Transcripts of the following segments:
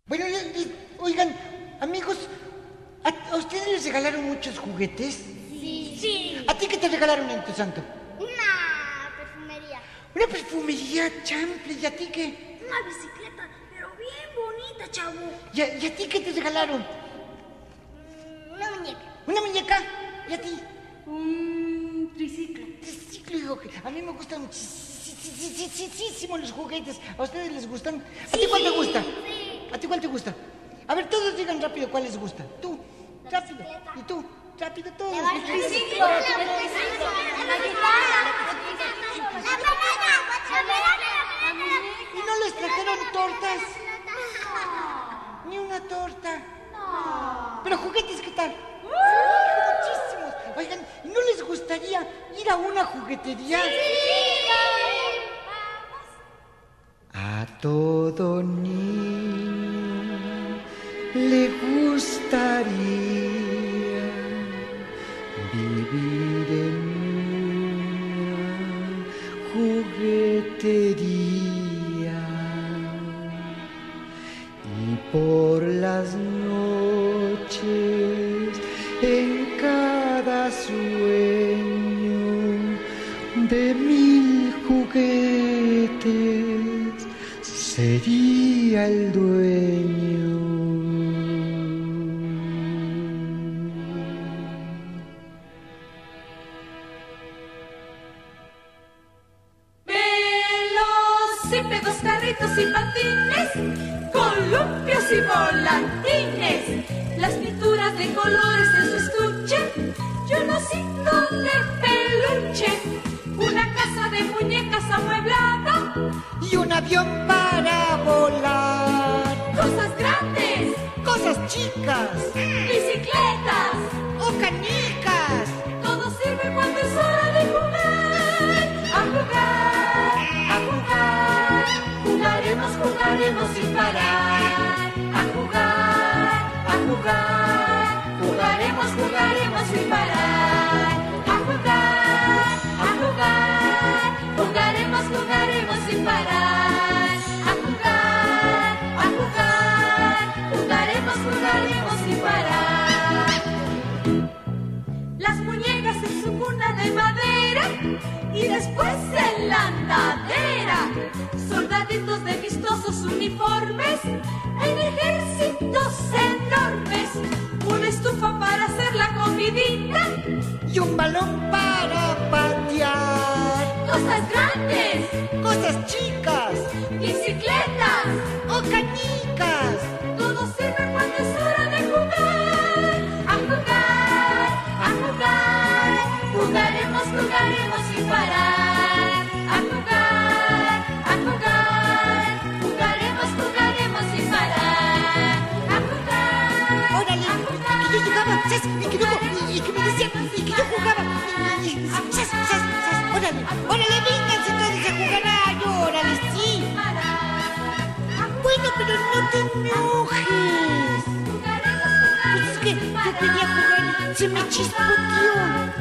Bueno, oigan, amigos, ¿a ustedes les regalaron muchos juguetes? Sí. ¿A ti qué te regalaron en tu santo? Una perfumería. Una perfumería, chample. ¿Y a ti qué? Una bicicleta, pero bien bonita, chavo. ¿Y a ti qué te regalaron? Una muñeca. ¿Una muñeca? ¿Y a ti? Un triciclo. Triciclo, hijo. A mí me gustan muchísimo los juguetes. ¿A ustedes les gustan? ¿A ti Sí, cuál te gusta? sí. ¿A ti cuál te gusta? A ver, todos digan rápido cuál les gusta. Tú, La rápido. bicicleta. ¿Y tú? Rápido, todos. La triciclo. La ¿Y no les trajeron tortas? Ni una torta. Pero juguetes, ¿qué tal? Muchísimos. Oigan, ¿y no les gustaría ir a una juguetería? A todo niño le gustaría vivir en una juguetería y por las noches en cada sueño de 1000 juguetes sería el dueño. Velocípedos, carritos y patines, columpios y volantines, las pinturas de colores en su estuche, y un osito de peluche, una casa de muñecas amueblada Y un avión para volar, cosas grandes, cosas chicas bicicletas, o canicas. todo sirve cuando es hora de jugar. A jugar, a jugar, jugaremos, jugaremos sin parar. A jugar, a jugar, jugaremos, jugaremos sin parar. A jugar, a jugar, jugaremos, jugaremos sin parar. A jugar, a jugar, jugaremos, jugaremos sin parar. Las muñecas en su cuna de madera y después en la andadera. Soldaditos de vistosos uniformes en ejércitos enormes. Una estufa para hacer la comidita. Y un balón para patear, Cosas grandes, cosas chicas bicicletas. o canicas. Todo sirve cuando es hora de jugar. A jugar, a jugar, jugaremos, jugaremos sin parar. A jugar, a jugar, jugaremos, jugaremos sin parar. A jugar, Órale, a y jugar. que yo llegaba, ¡zas! Y que me decían, y que yo jugaba, ¡zas! Órale, órale, vénganse todos a jugar, ay, órale, sí. Bueno, pero no te enojes. Pues es que yo quería jugar y se me chispoteó.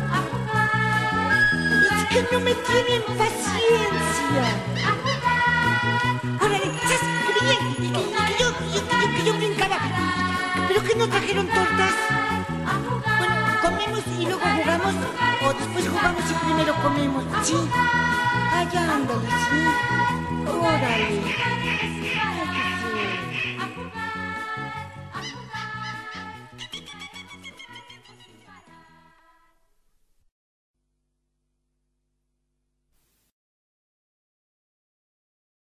Es que no me tienen paciencia. Órale, ¡zas! Que venían, y que yo brincaba. ¿Pero que no trajeron tortas? Bueno, comemos y luego jugamos, o después jugamos y primero comemos, ¿sí? Ay, ándale, sí. Órale.